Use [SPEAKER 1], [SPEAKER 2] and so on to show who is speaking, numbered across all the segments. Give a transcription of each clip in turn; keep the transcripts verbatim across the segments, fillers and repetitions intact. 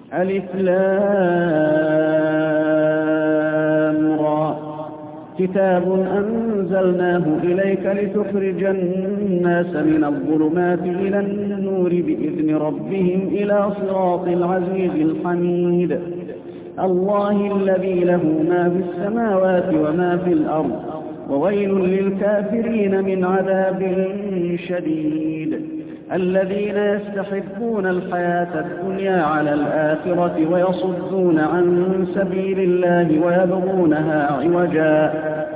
[SPEAKER 1] ألف لام را كتاب أنزلناه إليك لتخرج الناس من الظلمات إلى النور بإذن ربهم إلى صراط العزيز الحميد الله الذي له ما في السماوات وما في الأرض وويل للكافرين من عذاب شديد الذين يستحبون الحياة الدنيا على الآخرة ويصدون عن سبيل الله ويبغونها عوجا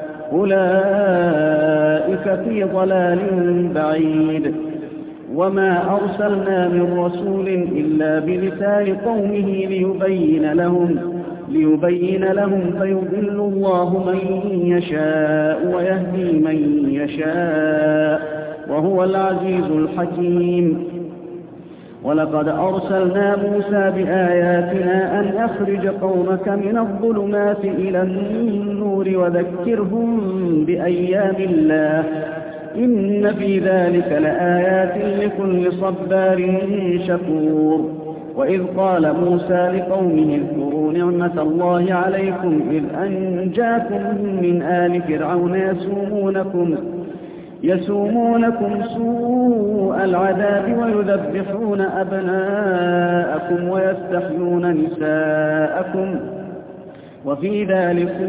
[SPEAKER 1] أولئك في ضلال بعيد وما أرسلنا من رسول إلا بلسان قومه ليبين لهم ليبين لهم فيضل الله من يشاء ويهدي من يشاء وهو العزيز الحكيم ولقد أرسلنا موسى بآياتنا أن أخرج قومك من الظلمات إلى النور وذكرهم بأيام الله إن في ذلك لآيات لكل صبار شكور وإذ قال موسى لقومه اذكروا نعمة الله عليكم إذ أنجاكم من آل فرعون يسومونكم يسومونكم سوء العذاب ويذبحون أبناءكم ويستحيون نساءكم وفي ذلكم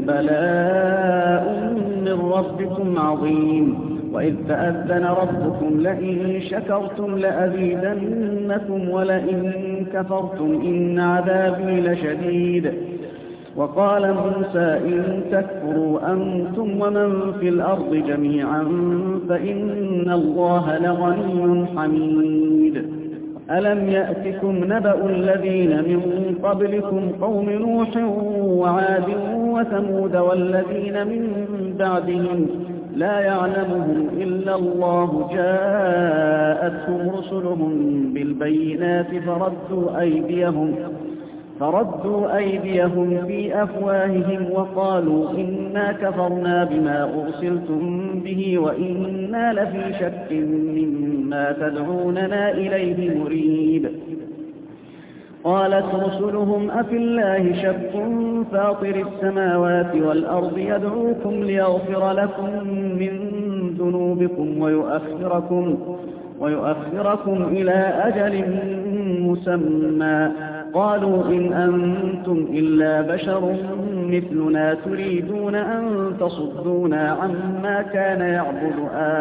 [SPEAKER 1] بلاء من ربكم عظيم وإذ تأذن ربكم لئن شكرتم لأزيدنكم ولئن كفرتم إن عذابي لشديد وقال موسى إن تكفروا أنتم ومن في الأرض جميعا فإن الله لغني حميد ألم يأتكم نبأ الذين من قبلكم قوم نوح وعاد وثمود والذين من بعدهم لا يعلمهم إلا الله جاءتهم رسلهم بالبينات فردوا أيديهم فردوا أيديهم في أفواههم وقالوا إنا كفرنا بما أرسلتم به وإنا لفي شك مما تدعوننا إليه مريب قالت رسلهم أفي الله شك فاطر السماوات والأرض يدعوكم ليغفر لكم من ذنوبكم ويؤخركم, ويؤخركم إلى أجل مسمى قالوا إن أنتم إلا بشر مثلنا تريدون أن تصدونا عما كان يعبد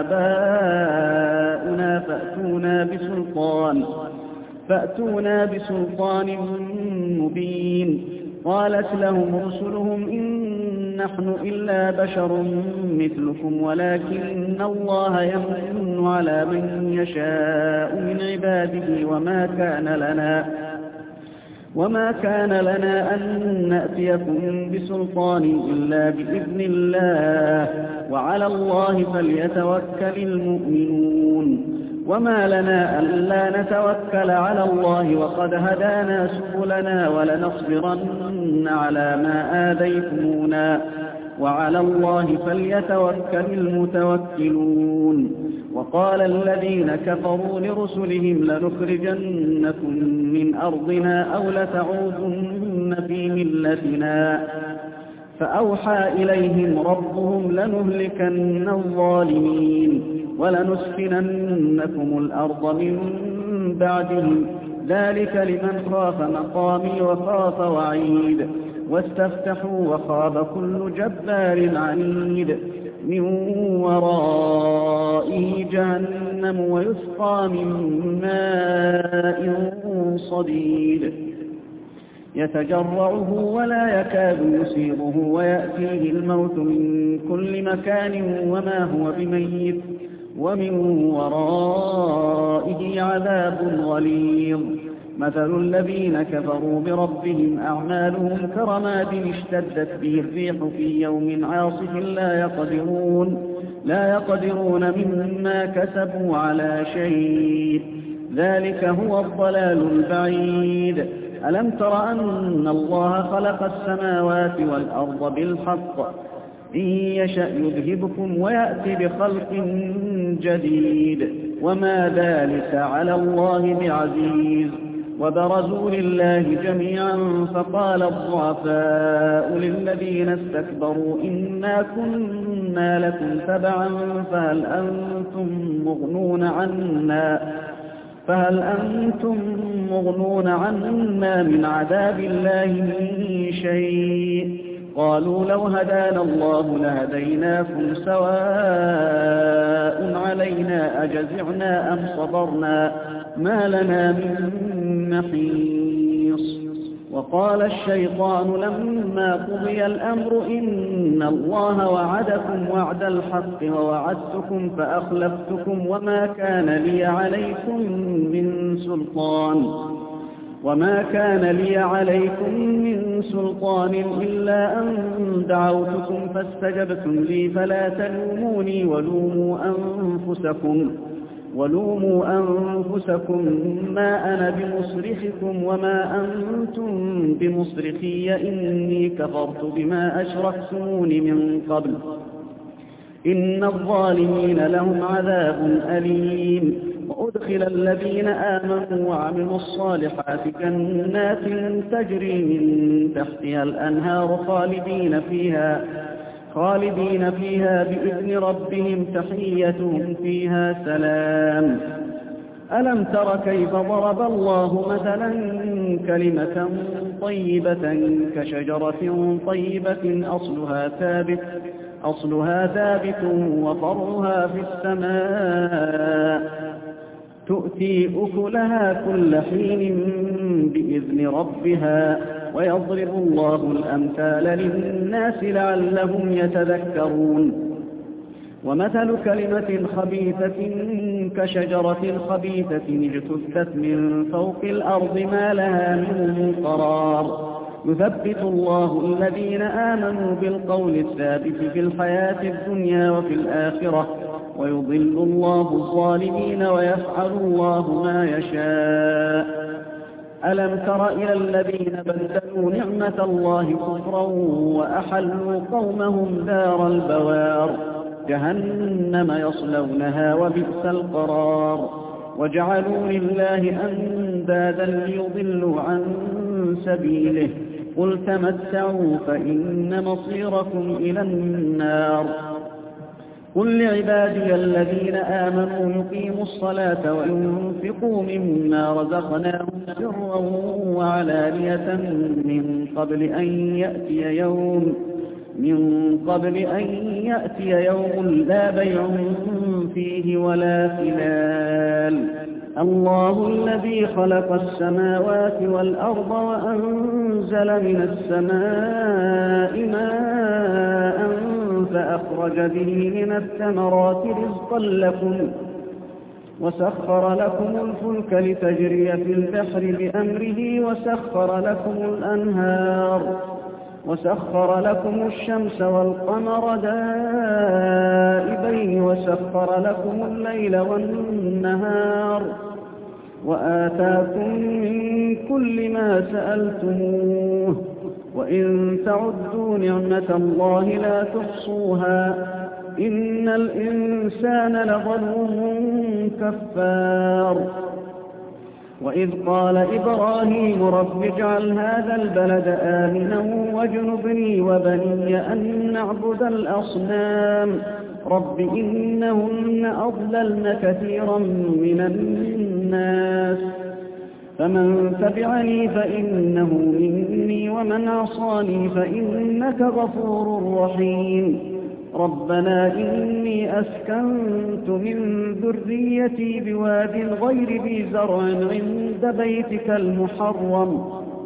[SPEAKER 1] آباؤنا فأتونا بسلطان فأتونا بسلطان مبين قالت لهم رسلهم إن نحن إلا بشر مثلكم ولكن الله يمن على من يشاء من عباده وما كان لنا وما كان لنا أن نأتيكم بسلطان إلا بإذن الله وعلى الله فليتوكل المؤمنون وما لنا ألا نتوكل على الله وقد هدانا سبلنا ولنصبرن على ما آذيتمونا وعلى الله فليتوكل المتوكلون وقال الذين كفروا لرسلهم لنخرجنكم من أرضنا أو لتعودن في ملتنا فأوحى إليهم ربهم لنهلكن الظالمين ولنسكننكم الأرض من بعدهم ذلك لمن خاف مقامي وخاف وعيد واستفتحوا وخاب كل جبار عنيد من ورائه جهنم ويسقى من ماء صديد يتجرعه ولا يكاد يسيغه ويأتيه الموت من كل مكان وما هو بميت ومن ورائه عذاب غليظ مثل الذين كفروا بربهم أعمالهم كرماد اشتدت به الريح في يوم عاصف لا يقدرون لا يقدرون مما كسبوا على شيء ذلك هو الضلال البعيد ألم تر أن الله خلق السماوات والأرض بالحق إن يشأ يذهبكم ويأتي بخلق جديد وما ذلك على الله بعزيز وبرزوا لله جميعا فقال الضعفاء للذين استكبروا إنا كنا لكم تبعا فهل أنتم مغنون عنا فهل أنتم مغنون عنا من عذاب الله من شيء قالوا لو هدانا الله لهديناكم سواء علينا أجزعنا أم صبرنا ما لنا من محيص وقال الشيطان لما قضي الأمر إن الله وعدكم وعد الحق ووعدتكم فأخلفتكم وما كان لي عليكم من سلطان وما كان لي عليكم من سلطان إلا أن دعوتكم فاستجبتم لي فلا تلوموني ولوموا أنفسكم ولوموا أنفسكم ما أنا بمصرخكم وما أنتم بمصرخي إني كفرت بما أشركتمون من قبل إن الظالمين لهم عذاب أليم وأدخل الذين آمنوا وعملوا الصالحات جنات تجري من تحتها الأنهار خالدين فيها خالدين فيها بإذن ربهم تحيتهم فيها سلام ألم تر كيف ضرب الله مثلا كلمة طيبة كشجرة طيبة أصلها ثابت أصلها ثابت وفرعها في السماء تؤتي أكلها كل حين بإذن ربها ويضرب الله الأمثال للناس لعلهم يتذكرون ومثل كلمة خبيثة كشجرة خبيثة اجتثت من فوق الأرض ما لها من قرار يثبت الله الذين آمنوا بالقول الثابت في الحياة الدنيا وفي الآخرة ويضل الله الظالمين ويفعل الله ما يشاء ألم تر إلى الذين بدلوا نعمة الله كفرا وأحلوا قومهم دار البوار جهنم يصلونها وبئس القرار وجعلوا لله أندادا ليضلوا عن سبيله قل تمتعوا فإن مصيركم إلى النار قل لعبادي الذين آمنوا يقيموا الصلاة وينفقوا مما رزقناهم سرا وعلانية من قبل أن يأتي يوم من قبل أن يأتي يوم لا بيع فيه ولا خلال الله الذي خلق السماوات والأرض وأنزل من السماء ماء فأخرج به من الثمرات رزقا لكم وسخر لكم الفلك لتجري في البحر بأمره وسخر لكم الأنهار وسخر لكم الشمس والقمر دائبين وسخر لكم الليل والنهار وآتاكم من كل ما سألتموه وإن تعدوا نعمة الله لا تحصوها إن الإنسان لظلوم كفار وإذ قال إبراهيم رب اجعل هذا البلد آمنا واجنبني وبني أن نعبد الأصنام رب إنهن أضللن كثيرا من الناس فمن تبعني فإنه مني ومن عصاني فإنك غفور رحيم ربنا إني أسكنت من ذريتي بواد غير ذي زرع عند بيتك المحرم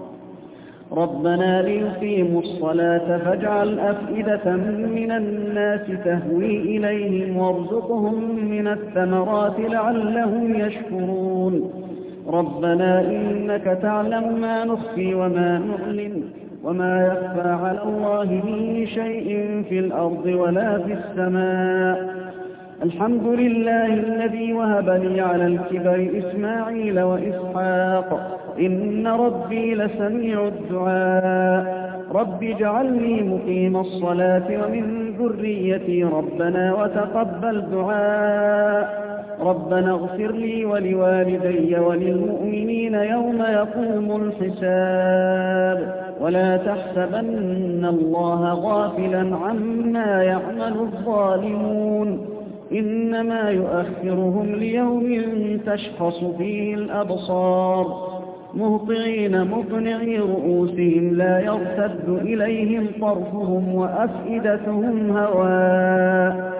[SPEAKER 1] ربنا ليقيموا الصلاة فاجعل أفئدة من الناس تهوي إليهم وارزقهم من الثمرات لعلهم يشكرون ربنا إنك تعلم ما نخفي وما نعلن وما يخفى على الله من شيء في الأرض ولا في السماء الحمد لله الذي وهب لي على الكبر إسماعيل وإسحاق إن ربي لسميع الدعاء رب اجعلني مقيم الصلاة ومن ذريتي ربنا وتقبل دعاء ربنا اغفر لي ولوالدي وللمؤمنين يوم يقوم الحساب ولا تحسبن الله غافلا عما يعمل الظالمون إنما يؤخرهم ليوم تشخص فيه الأبصار مهطعين مقنعي رؤوسهم لا يرتد إليهم طرفهم وأفئدتهم هواء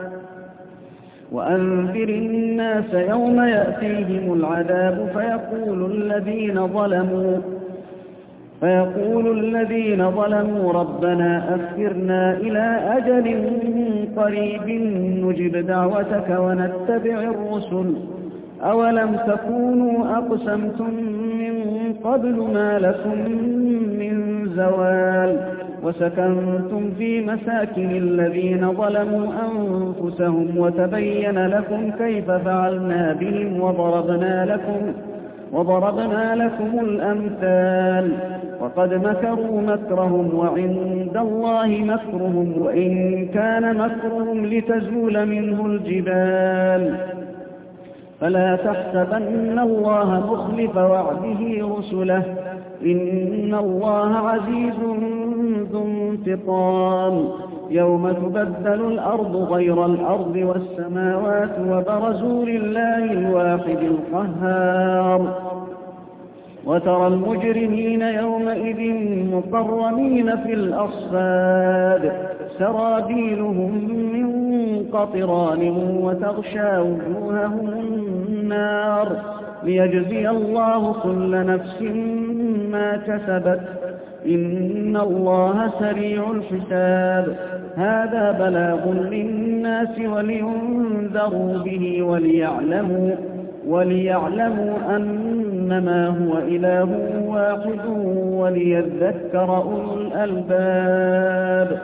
[SPEAKER 1] وأنذر الناس يوم يأتيهم العذاب فيقول الذين ظلموا فيقول الذين ظلموا ربنا أخرنا إلى أجل قريب نجب دعوتك ونتبع الرسل أولم تكونوا أقسمتم من قبل ما لكم من زوال وسكنتم في مساكن الذين ظلموا أنفسهم وتبين لكم كيف فعلنا بهم وضربنا لكم وضربنا لكم الأمثال وقد مكروا مكرهم وعند الله مكرهم وإن كان مكرهم لتزول منه الجبال فلا تحسبن الله مخلف وعده رسله إن الله عزيز ذو انتقام يوم تبدل الأرض غير الأرض والسماوات وبرزوا لله الواحد القهار وترى المجرمين يومئذ مقرنين في الأصفاد سرابيلهم من قطران وتغشى وجوههم النار ليجزي الله كل نفس ما كسبت إن الله سريع الحساب هذا بلاغ للناس ولينذروا به وليعلموا وليعلموا أنما هو إله واحد وليذكر أولو الألباب